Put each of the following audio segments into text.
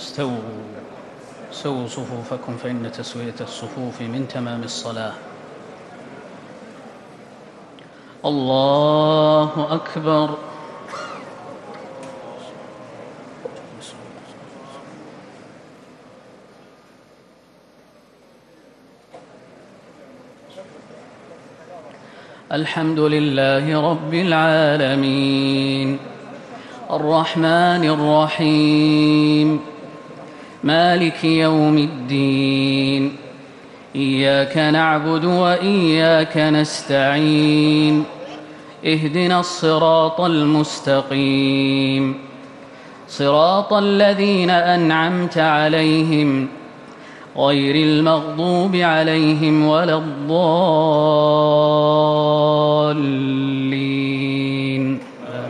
سووا صفوفكم فإن تسوية الصفوف من تمام الصلاة. الله أكبر. الحمد لله رب العالمين الرحمن الرحيم مالك يوم الدين إياك نعبد وإياك نستعين اهدنا الصراط المستقيم صراط الذين أنعمت عليهم غير المغضوب عليهم ولا الضالين.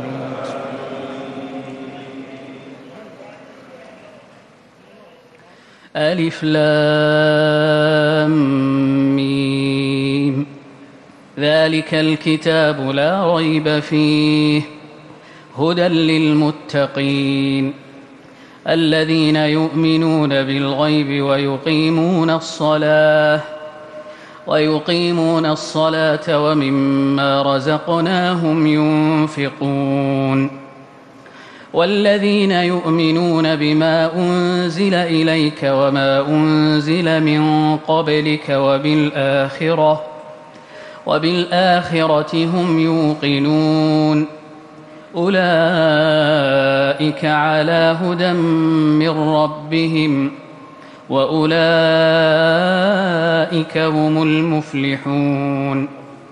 ألف لام ميم ذلك الكتاب لا ريب فيه هدى للمتقين الذين يؤمنون بالغيب ويقيمون الصلاة ومما رزقناهم ينفقون والذين يؤمنون بما أنزل إليك وما أنزل من قبلك وبالآخرة هم يوقنون أولئك على هدى من ربهم وأولئك هم المفلحون.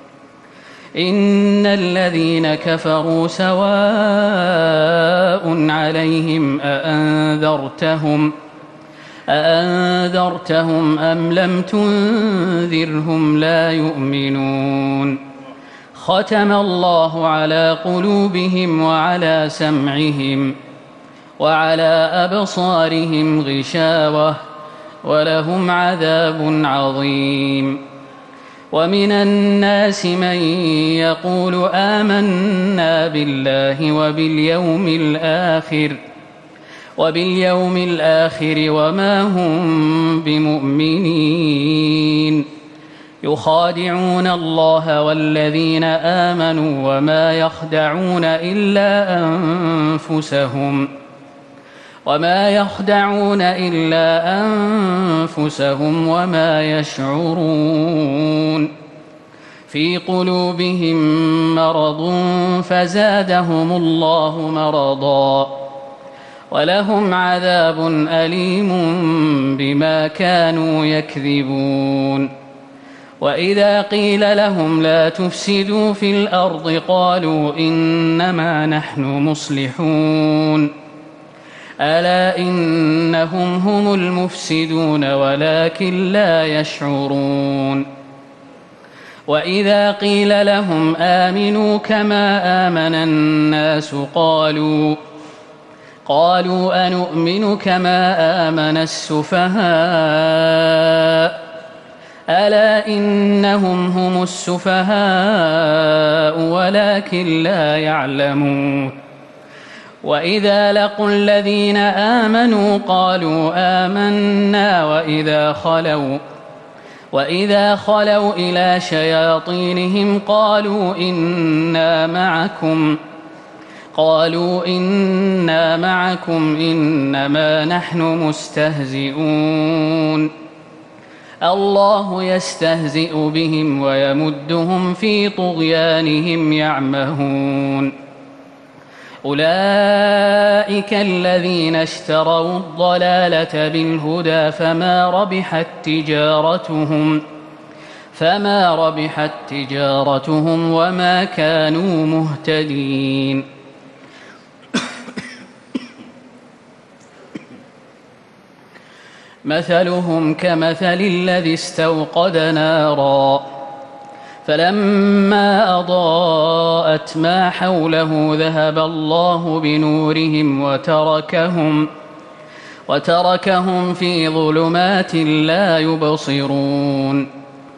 إن الذين كفروا سواء عليهم أأنذرتهم أم لم تنذرهم لا يؤمنون. ختم الله على قلوبهم وعلى سمعهم وعلى أبصارهم غشاوة ولهم عذاب عظيم. ومن الناس من يقول آمنا بالله وباليوم الآخر وما هم بمؤمنين يخادعون الله والذين آمنوا وما يخدعون إلا أنفسهم وما يشعرون. في قلوبهم مرض فزادهم الله مرضا ولهم عذاب أليم بما كانوا يكذبون. وإذا قيل لهم لا تفسدوا في الأرض قالوا إنما نحن مصلحون ألا إنهم هم المفسدون ولكن لا يشعرون. وإذا قيل لهم آمنوا كما آمن الناس قالوا أنؤمن كما آمن السفهاء ألا إنهم هم السفهاء ولكن لا يعلمون. وإذا لقوا الذين آمنوا قالوا آمنا وإذا خلوا إلى شياطينهم قالوا إنا معكم إنما نحن مستهزئون. الله يستهزئ بهم ويمدهم في طغيانهم يعمهون. أولئك الذين اشتروا الضلالة بالهدى فما ربحت تجارتهم وما كانوا مهتدين. مثلهم كمثل الذي استوقد نارا فلما أضاءت ما حوله ذهب الله بنورهم وتركهم في ظلمات لا يبصرون.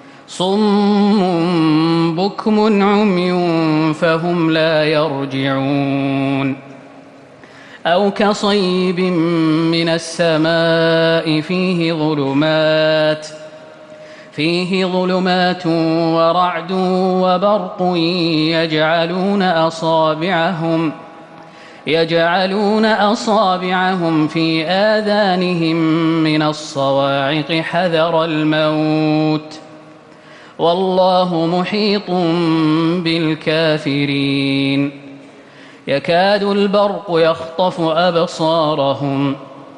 صم بكم عمي فهم لا يرجعون. أو كصيب من السماء فيه ظلمات ورعد وبرق يجعلون أصابعهم في آذانهم من الصواعق حذر الموت والله محيط بالكافرين يكاد البرق يخطف أبصارهم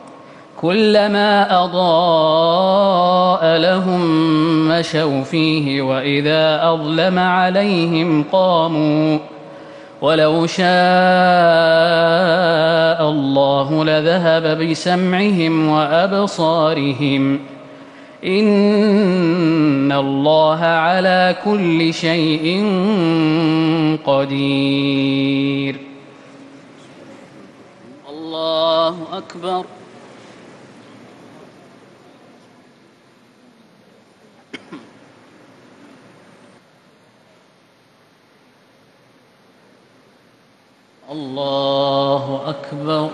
كلما أضاء لهم مشوا فيه وإذا أظلم عليهم قاموا ولو شاء الله لذهب بسمعهم وأبصارهم إن الله على كل شيء قدير. الله أكبر. الله أكبر.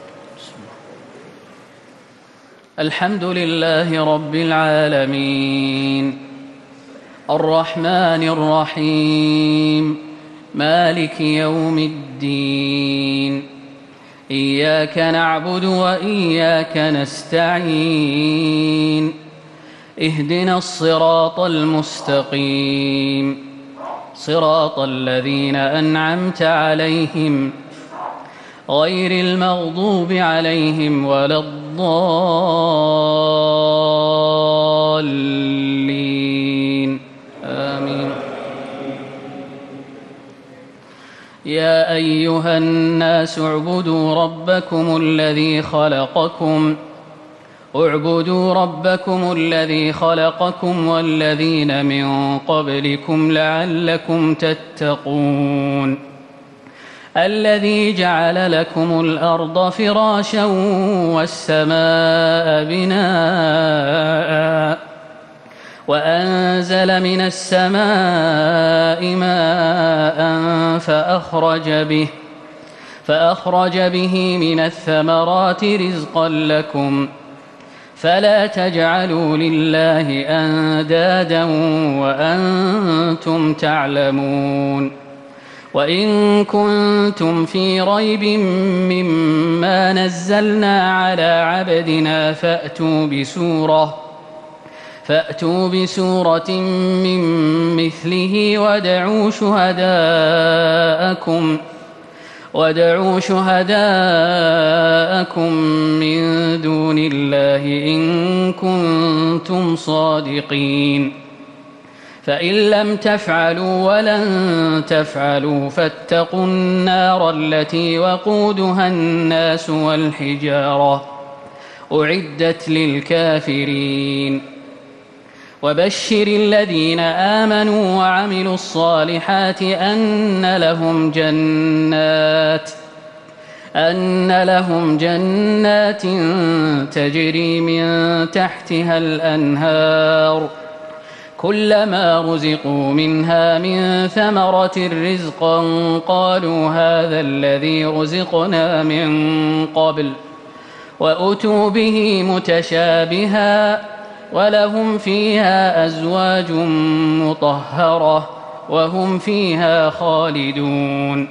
الحمد لله رب العالمين الرحمن الرحيم مالك يوم الدين إياك نعبد وإياك نستعين اهدنا الصراط المستقيم صراط الذين أنعمت عليهم غير المغضوب عليهم ولا الضالين آمين. يا أيها الناس اعبدوا ربكم الذي خلقكم والذين من قبلكم لعلكم تتقون الذي جعل لكم الأرض فراشا والسماء بناء وأنزل من السماء ماء فأخرج به من الثمرات رزقا لكم فلا تجعلوا لله أندادا وأنتم تعلمون. وإن كنتم في ريب مما نزلنا على عبدنا فأتوا بسورة من مثله وادعوا شهداءكم من دون الله إن كنتم صادقين فإن لم تفعلوا ولن تفعلوا فاتقوا النار التي وقودها الناس والحجارة أعدت للكافرين. وبشر الذين آمنوا وعملوا الصالحات أن لهم جنات تجري من تحتها الأنهار كلما رزقوا منها من ثمرة رزقا قالوا هذا الذي رزقنا من قبل وأتوا به متشابها ولهم فيها أزواج مطهرة وهم فيها خالدون.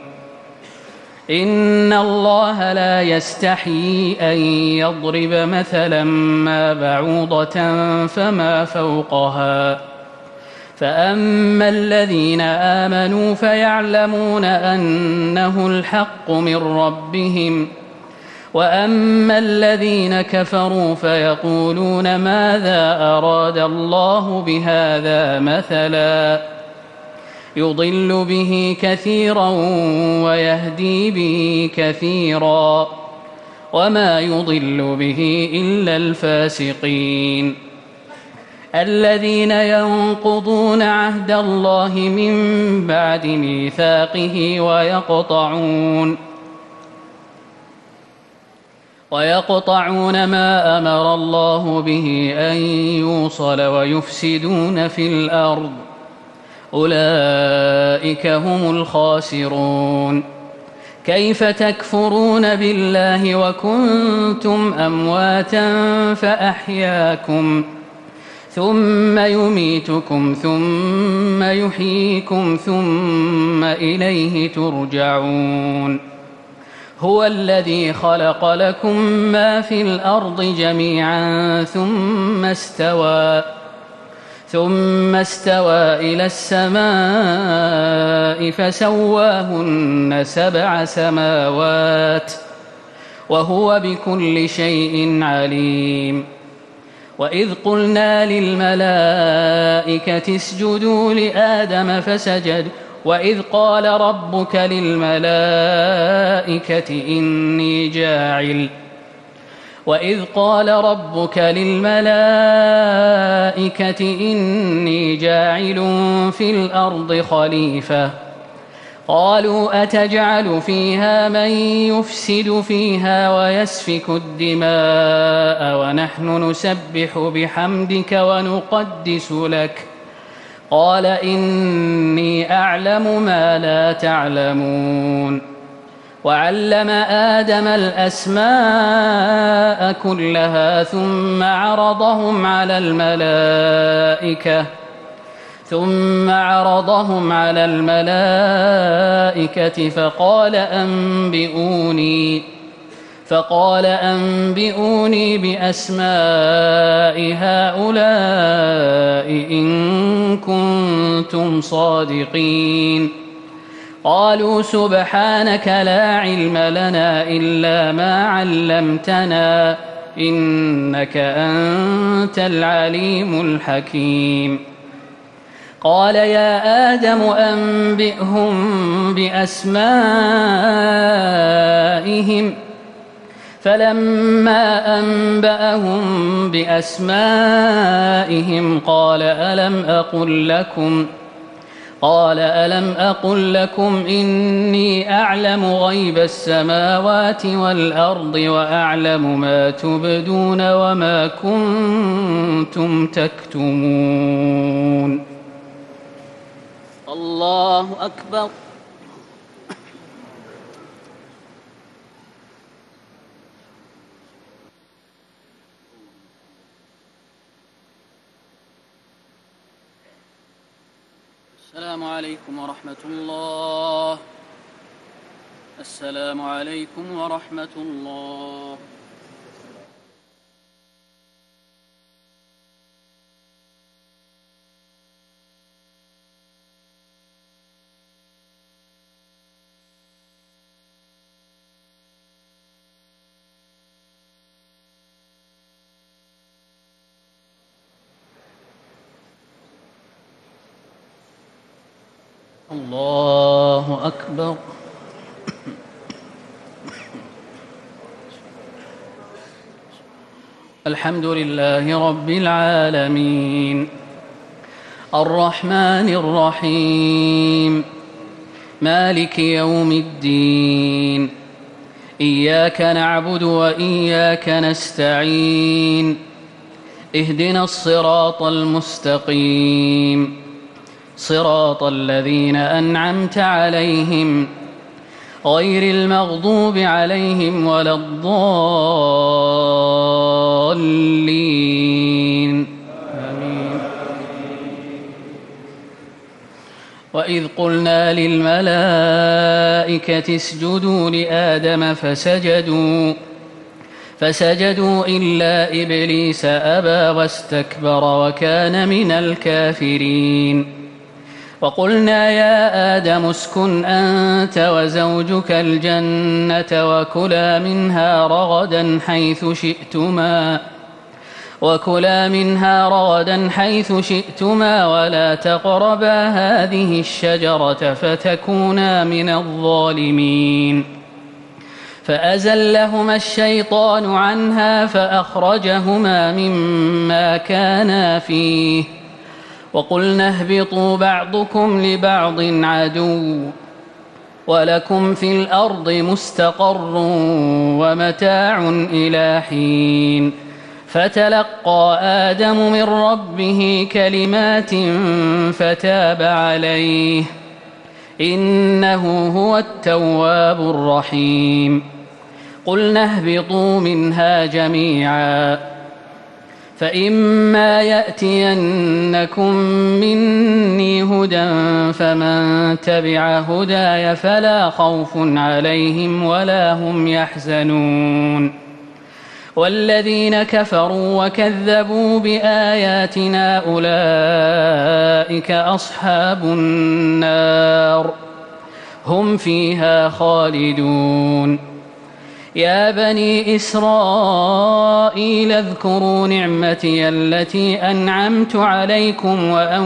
إن الله لا يستحيي أن يضرب مثلا ما بعوضة فما فوقها فأما الذين آمنوا فيعلمون أنه الحق من ربهم وأما الذين كفروا فيقولون ماذا أراد الله بهذا مثلا يضل به كثيرا ويهدي به كثيرا وما يضل به إلا الفاسقين الذين ينقضون عهد الله من بعد ميثاقه ويقطعون ما أمر الله به أن يوصل ويفسدون في الأرض أولئك هم الخاسرون. كيف تكفرون بالله وكنتم أمواتا فأحياكم ثم يميتكم ثم يحييكم ثم إليه ترجعون هو الذي خلق لكم ما في الأرض جميعا ثم استوى إلى السماء فسواهن 7 سماوات وهو بكل شيء عليم وإذ قلنا للملائكة اسجدوا لآدم فسجدوا وإذ قال ربك للملائكة إني جاعل في الأرض خليفة قالوا أتجعل فيها من يفسد فيها ويسفك الدماء ونحن نسبح بحمدك ونقدس لك قال إني أعلم ما لا تعلمون وعلم آدم الأسماء كلها ثم عرضهم على الملائكة فقال أنبئوني بأسماء هؤلاء إن كنتم صادقين قالوا سبحانك لا علم لنا إلا ما علمتنا إنك أنت العليم الحكيم قال يا آدم أنبئهم بأسمائهم فلما أنبأهم بأسمائهم قال ألم أقل لكم إني أعلم غيب السماوات والأرض وأعلم ما تبدون وما كنتم تكتمون الله أكبر السلام عليكم ورحمة الله. السلام عليكم ورحمة الله. الله أكبر. الحمد لله رب العالمين الرحمن الرحيم مالك يوم الدين إياك نعبد وإياك نستعين اهدنا الصراط المستقيم صراط الذين أنعمت عليهم غير المغضوب عليهم ولا الضالين آمين. وإذ قلنا للملائكة اسجدوا لآدم فسجدوا إلا إبليس أبى واستكبر وكان من الكافرين وقلنا يا آدم اسكن أنت وزوجك الجنة وكلا منها رغدا حيث شئتما ولا تقربا هذه الشجرة فتكونا من الظالمين فأزلهما الشيطان عنها فأخرجهما مما كانا فيه وقلنا اهبطوا بعضكم لبعض عدو ولكم في الأرض مستقر ومتاع إلى حين فتلقى آدم من ربه كلمات فتاب عليه إنه هو التواب الرحيم. قلنا اهبطوا منها جميعا فإما يأتينكم مني هدى فمن تبع هداي فلا خوف عليهم ولا هم يحزنون والذين كفروا وكذبوا بآياتنا أولئك أصحاب النار هم فيها خالدون. يا بني إسرائيل اذكروا نعمتي التي أنعمت عليكم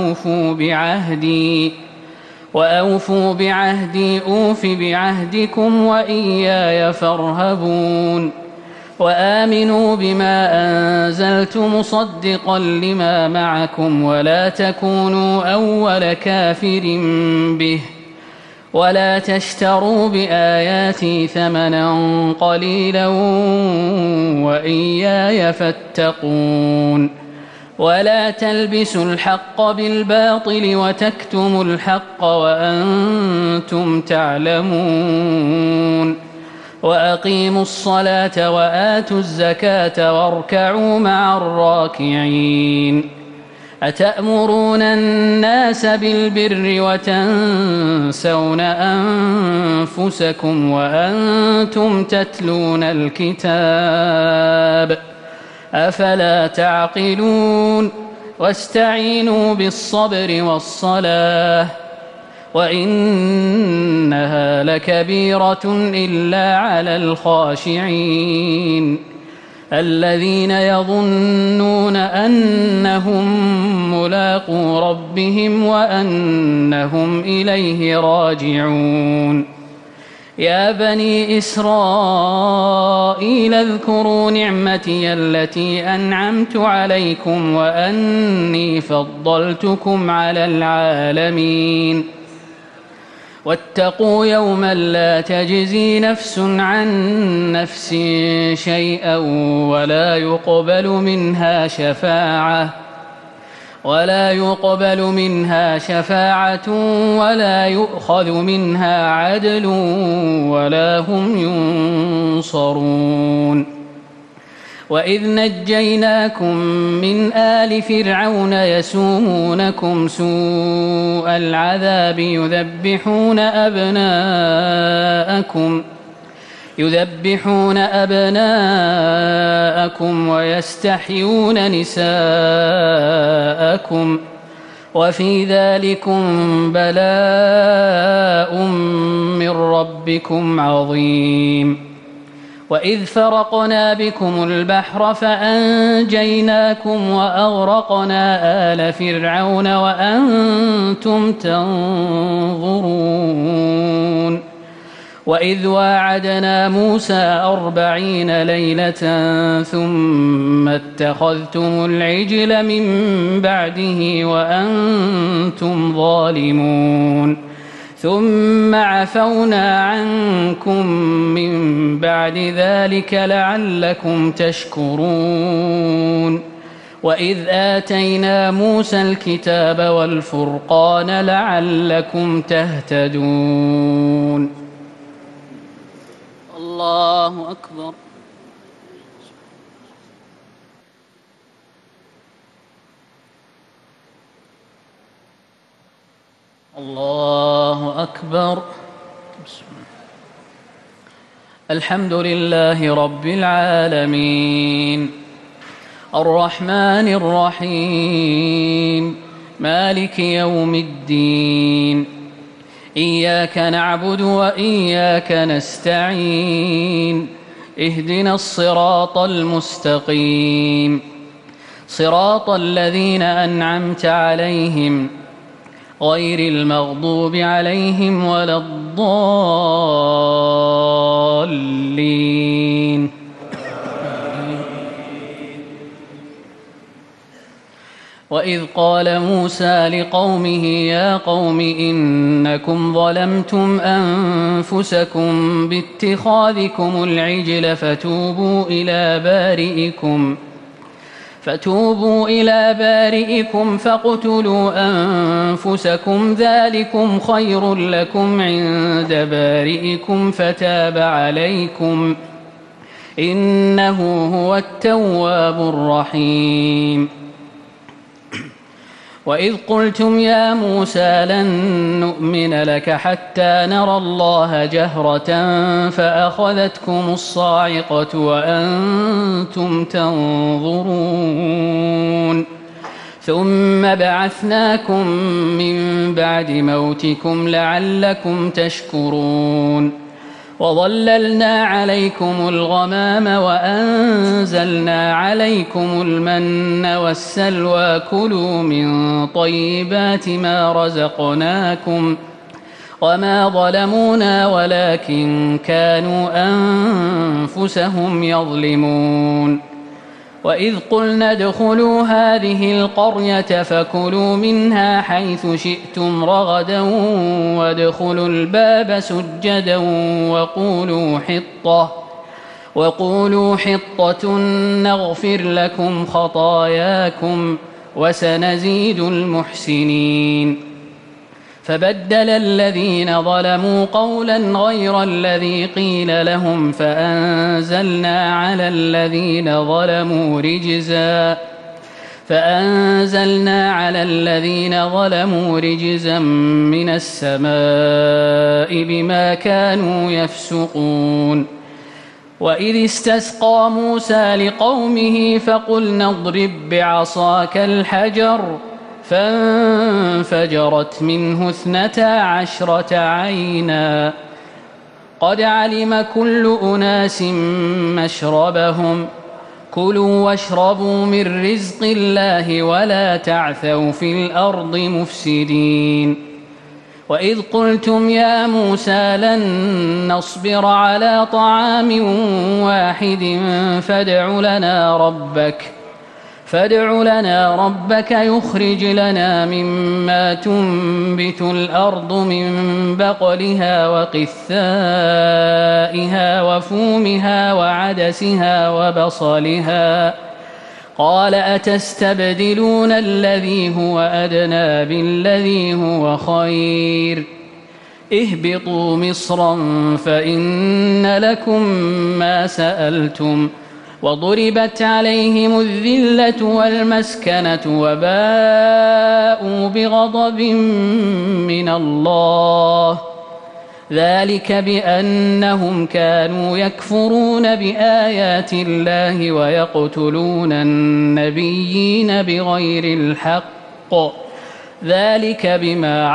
وأوفوا بعهدي أوف بعهدكم وإياي فارهبون. وآمنوا بما أنزلت مصدقا لما معكم ولا تكونوا أول كافر به ولا تشتروا بآياتي ثمنا قليلا وإياي فاتقون. ولا تلبسوا الحق بالباطل وتكتموا الحق وأنتم تعلمون. وأقيموا الصلاة وآتوا الزكاة واركعوا مع الراكعين. أتأمرون الناس بالبر وتنسون أنفسكم وأنتم تتلون الكتاب أفلا تعقلون. واستعينوا بالصبر والصلاة وإنها لكبيرة إلا على الخاشعين الذين يظنون أنهم ملاقو ربهم وأنهم إليه راجعون. يا بني إسرائيل اذكروا نعمتي التي أنعمت عليكم وأني فضلتكم على العالمين. واتقوا يوما لا تجزي نفس عن نفس شيئا ولا يقبل منها شفاعة ولا يؤخذ منها عدل ولا هم ينصرون. وإذ نجيناكم من آل فرعون يسومونكم سوء العذاب يذبحون أبناءكم ويستحيون نساءكم وفي ذلكم بلاء من ربكم عظيم. وإذ فرقنا بكم البحر فأنجيناكم وأغرقنا آل فرعون وأنتم تنظرون. وإذ واعدنا موسى 40 ليلة ثم اتخذتم العجل من بعده وأنتم ظالمون ثم عفونا عنكم من بعد ذلك لعلكم تشكرون. وإذ آتينا موسى الكتاب والفرقان لعلكم تهتدون. الله أكبر. الله أكبر. الحمد لله رب العالمين الرحمن الرحيم مالك يوم الدين إياك نعبد وإياك نستعين اهدنا الصراط المستقيم صراط الذين أنعمت عليهم غير المغضوب عليهم ولا الضالين. وإذ قال موسى لقومه يا قوم إنكم ظلمتم أنفسكم باتخاذكم العجل فتوبوا إلى بارئكم فاقتلوا أنفسكم ذلكم خير لكم عند بارئكم فتاب عليكم إنه هو التواب الرحيم. وإذ قلتم يا موسى لن نؤمن لك حتى نرى الله جهرة فأخذتكم الصاعقة وأنتم تنظرون ثم بعثناكم من بعد موتكم لعلكم تشكرون وظللنا عليكم الغمام وأنزلنا عليكم المن والسلوى كلوا من طيبات ما رزقناكم وما ظلمونا ولكن كانوا أنفسهم يظلمون. وإذ قلنا ادخلوا هذه القرية فكلوا منها حيث شئتم رغدا وادخلوا الباب سجدا وقولوا حطة نغفر لكم خطاياكم وسنزيد المحسنين. فبدل الذين ظلموا قولا غير الذي قيل لهم فأنزلنا على الذين ظلموا رجزا من السماء بما كانوا يفسقون. وإذ استسقى موسى لقومه فقلنا اضرب بعصاك الحجر فانفجرت منه 12 عينا قد علم كل أناس مشربهم كلوا واشربوا من رزق الله ولا تعثوا في الأرض مفسدين. وإذ قلتم يا موسى لن نصبر على طعام واحد فادع لنا ربك يخرج لنا مما تنبت الأرض من بقلها وقثائها وفومها وعدسها وبصلها قال أتستبدلون الذي هو أدنى بالذي هو خير اهبطوا مصرا فإن لكم ما سألتم وضربت عليهم الذلة والمسكنة وباءوا بغضب من الله ذلك بأنهم كانوا يكفرون بآيات الله ويقتلون النبيين بغير الحق ذلك بما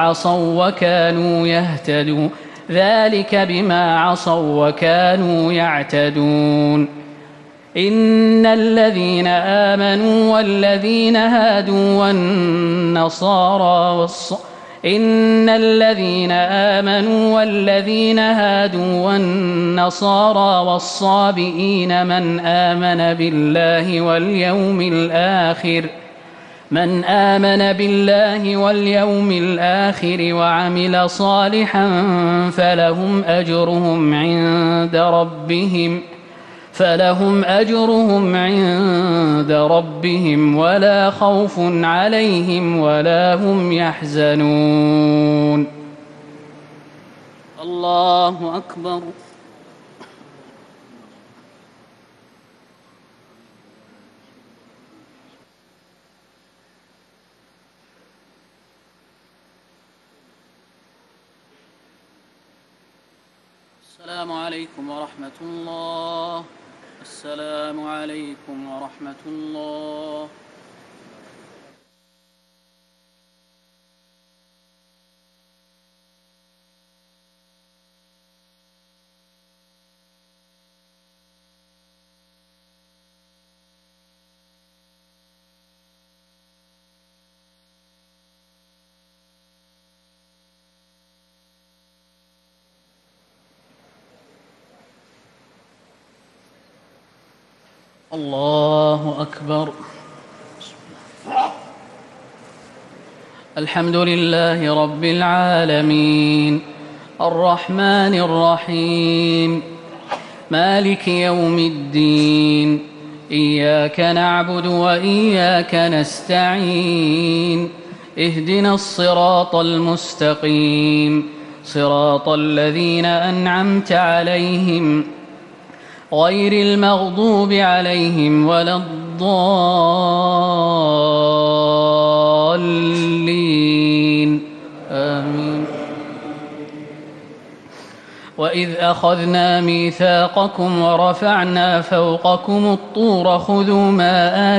عصوا وكانوا يعتدون. إن الذين آمنوا والذين هادوا والنصارى والصابئين من آمن بالله واليوم الآخر وعمل صالحا فلهم أجرهم عند ربهم ولا خوف عليهم ولا هم يحزنون. الله أكبر. السلام عليكم ورحمة الله. السلام عليكم ورحمة الله. الله أكبر. الحمد لله رب العالمين الرحمن الرحيم مالك يوم الدين إياك نعبد وإياك نستعين اهدنا الصراط المستقيم صراط الذين أنعمت عليهم غير المغضوب عليهم ولا الضالين آمين. وإذ أخذنا ميثاقكم ورفعنا فوقكم الطور خذوا ما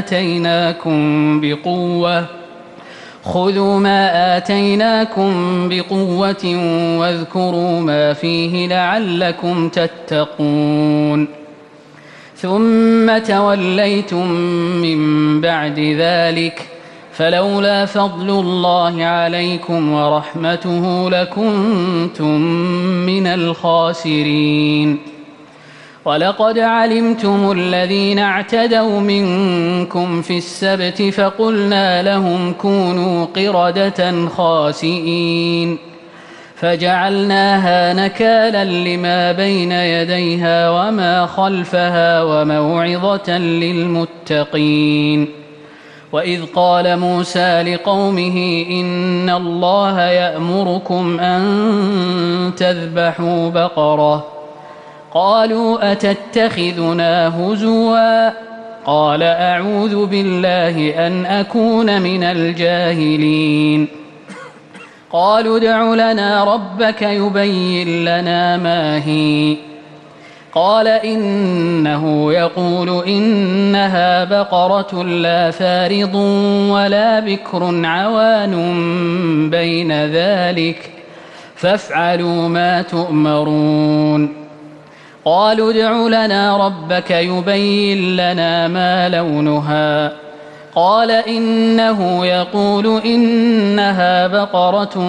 آتيناكم بقوة واذكروا ما فيه لعلكم تتقون ثم توليتم من بعد ذلك فلولا فضل الله عليكم ورحمته لكنتم من الخاسرين. ولقد علمتم الذين اعتدوا منكم في السبت فقلنا لهم كونوا قردة خاسئين فجعلناها نكالا لما بين يديها وما خلفها وموعظة للمتقين. وإذ قال موسى لقومه إن الله يأمركم أن تذبحوا بقرة قالوا أتتخذنا هزوا قال أعوذ بالله أن أكون من الجاهلين. قالوا ادع لنا ربك يبين لنا ما هي قال إنه يقول إنها بقرة لا فارض ولا بكر عوان بين ذلك فافعلوا ما تؤمرون. قالوا ادع لنا ربك يبين لنا ما لونها قال إنه يقول إنها بقرة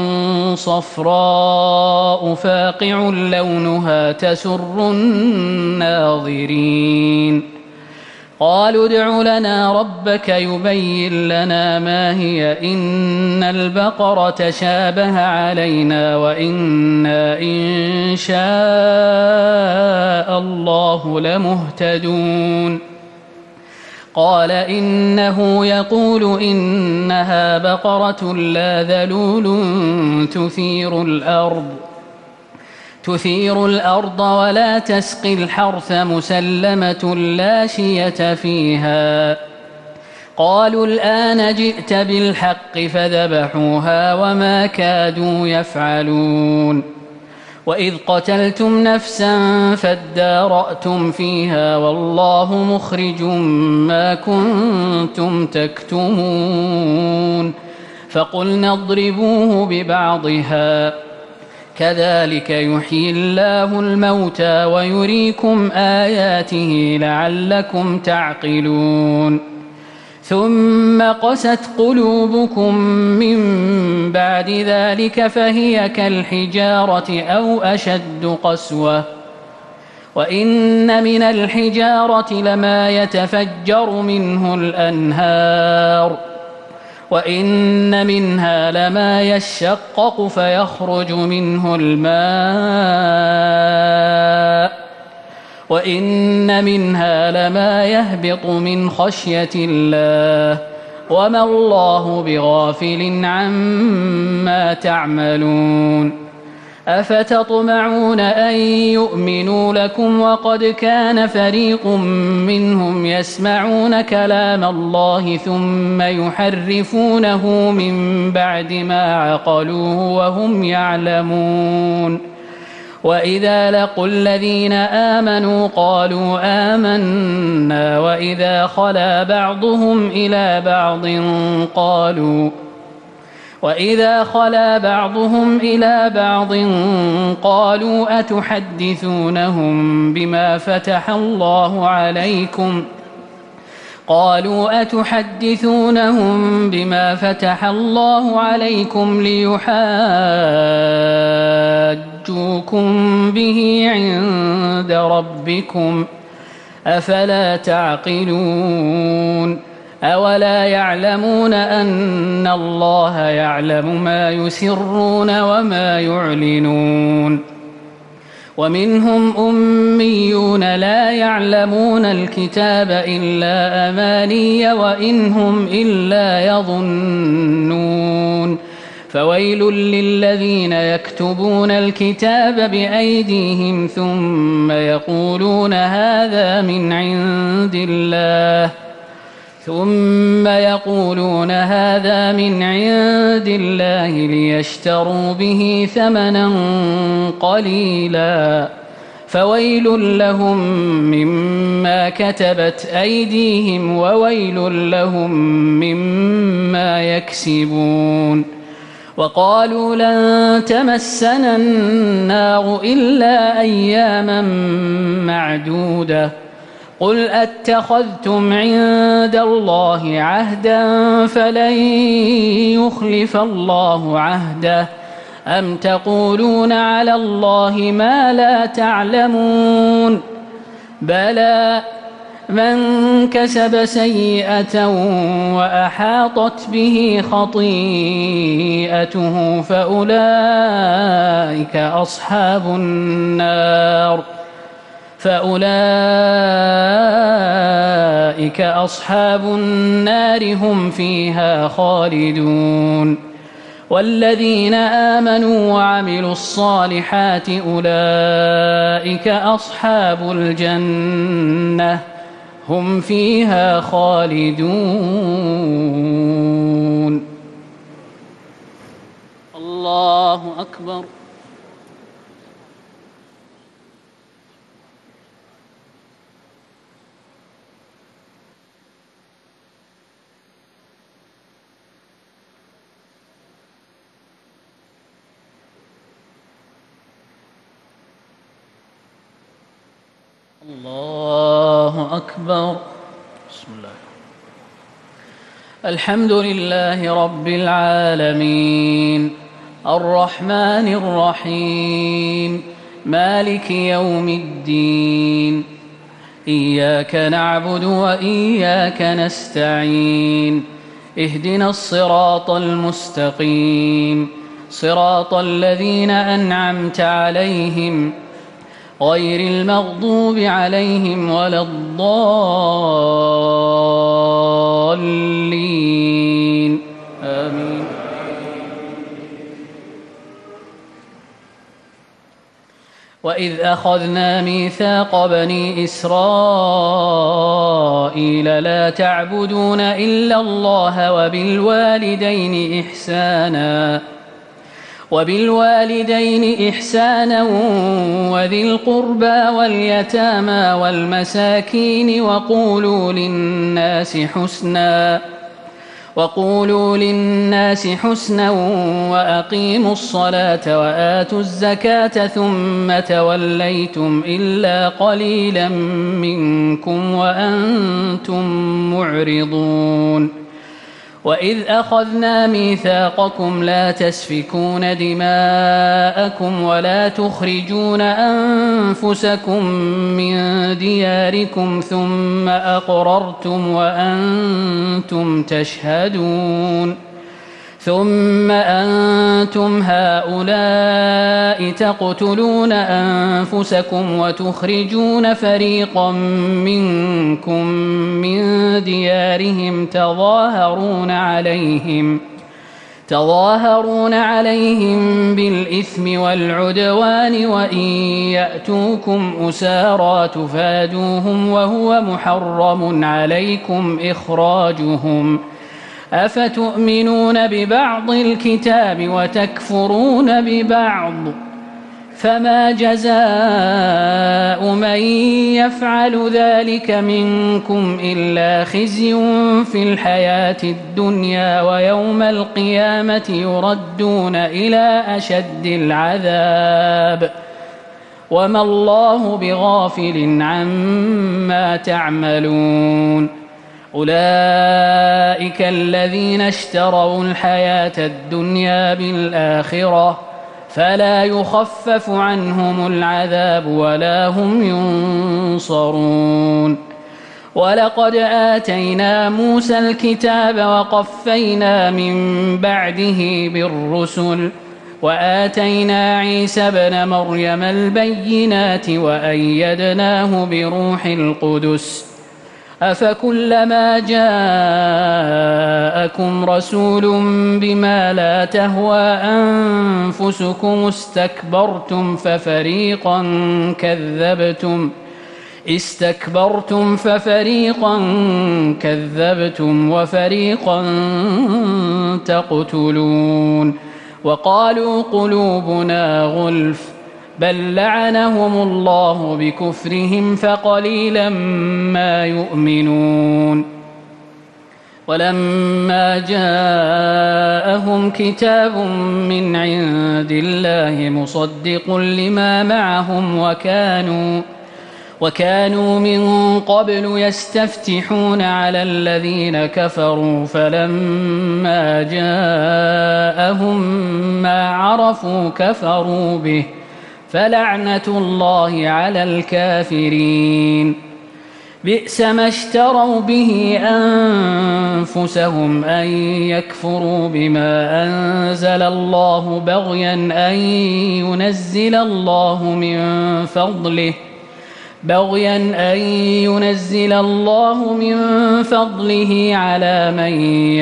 صفراء فاقع لونها تسر الناظرين. قالوا ادع لنا ربك يبين لنا ما هي إن البقرة شابه علينا وإنا إن شاء الله لمهتدون. قال إنه يقول إنها بقرة لا ذلول تثير الأرض ولا تسقي الحرث مسلمة لا شية فيها. قالوا الآن جئت بالحق فذبحوها وما كادوا يفعلون. وإذ قتلتم نفسا فادارأتم فيها والله مخرج ما كنتم تكتمون فقلنا اضربوه ببعضها كذلك يحيي الله الموتى ويريكم آياته لعلكم تعقلون. ثم قست قلوبكم من بعد ذلك فهي كالحجارة أو أشد قسوة وإن من الحجارة لما يتفجر منه الأنهار وإن منها لما يشقق فيخرج منه الماء وإن منها لما يهبط من خشية الله وما الله بغافل عما تعملون. أفتطمعون أن يؤمنوا لكم وقد كان فريق منهم يسمعون كلام الله ثم يحرفونه من بعد ما عقلوه وهم يعلمون. وإذا لقوا الذين آمنوا قالوا آمنا وإذا خلا بعضهم إلى بعض قالوا أتحدثونهم بما فتح الله عليكم ليحاجوكم به عند ربكم أفلا تعقلون. أولا يعلمون أن الله يعلم ما يسرون وما يعلنون. ومنهم أميون لا يعلمون الكتاب إلا أماني وإن هم إلا يظنون فويل للذين يكتبون الكتاب بأيديهم ثم يقولون هذا من عند الله ليشتروا به ثمنا قليلا فويل لهم مما كتبت أيديهم وويل لهم مما يكسبون وقالوا لن تمسنا النار إلا أياما معدودة قل أتخذتم عند الله عهدا فلن يخلف الله عهده أم تقولون على الله ما لا تعلمون بلى من كسب سيئة وأحاطت به خطيئته فأولئك أصحاب النار هم فيها خالدون والذين آمنوا وعملوا الصالحات أولئك أصحاب الجنة هم فيها خالدون. الله أكبر. الله أكبر. بسم الله. الحمد لله رب العالمين الرحمن الرحيم مالك يوم الدين إياك نعبد وإياك نستعين اهدنا الصراط المستقيم صراط الذين أنعمت عليهم غير المغضوب عليهم ولا الضالين آمين. وإذ أخذنا ميثاق بني إسرائيل لا تعبدون إلا الله وبالوالدين إحسانا وذي القربى واليتامى والمساكين وقولوا للناس حسنا وأقيموا الصلاة وآتوا الزكاة ثم توليتم إلا قليلا منكم وأنتم معرضون. وإذ أخذنا ميثاقكم لا تسفكون دماءكم ولا تخرجون أنفسكم من دياركم ثم أقررتم وأنتم تشهدون ثم أنتم هؤلاء تقتلون أنفسكم وتخرجون فريقا منكم من ديارهم تظاهرون عليهم بالإثم والعدوان وإن يأتوكم أسارى تفادوهم وهو محرم عليكم إخراجهم أفتؤمنون ببعض الكتاب وتكفرون ببعض فما جزاء من يفعل ذلك منكم إلا خزي في الحياة الدنيا ويوم القيامة يردون إلى أشد العذاب وما الله بغافل عما تعملون. أولئك الذين اشتروا الحياة الدنيا بالآخرة فلا يخفف عنهم العذاب ولا هم ينصرون. ولقد آتينا موسى الكتاب وقفينا من بعده بالرسل وآتينا عيسى ابن مريم البينات وأيدناه بروح القدس أفكلما جاءكم رسول بما لا تهوى أنفسكم استكبرتم ففريقا كذبتم وفريقا تقتلون وقالوا قلوبنا غلف بل لعنهم الله بكفرهم فقليلا ما يؤمنون ولما جاءهم كتاب من عند الله مصدق لما معهم وكانوا من قبل يستفتحون على الذين كفروا فلما جاءهم ما عرفوا كفروا به فلعنة الله على الكافرين بئس ما اشتروا به أنفسهم أن يكفروا بما أنزل الله بغيا أن ينزل الله من فضله على من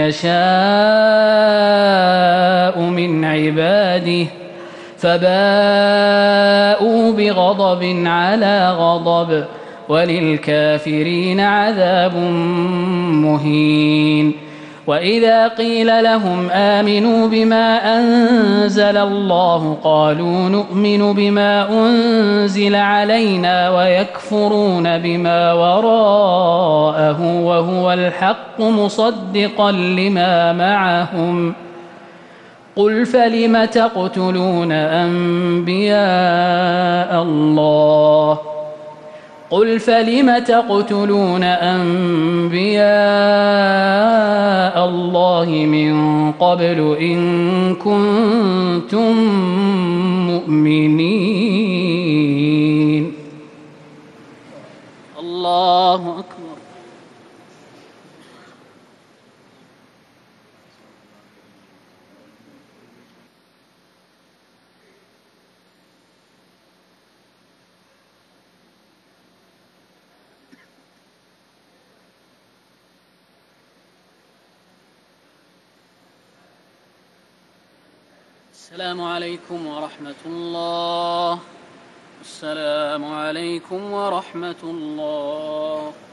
يشاء من عباده فباءوا بغضب على غضب وللكافرين عذاب مهين وإذا قيل لهم آمنوا بما أنزل الله قالوا نؤمن بما أنزل علينا ويكفرون بما وراءه وهو الحق مصدقا لما معهم قل فلم تقتلون أنبياء الله من قبل إن كنتم مؤمنين الله أكبر. السلام عليكم ورحمة الله. السلام عليكم ورحمة الله.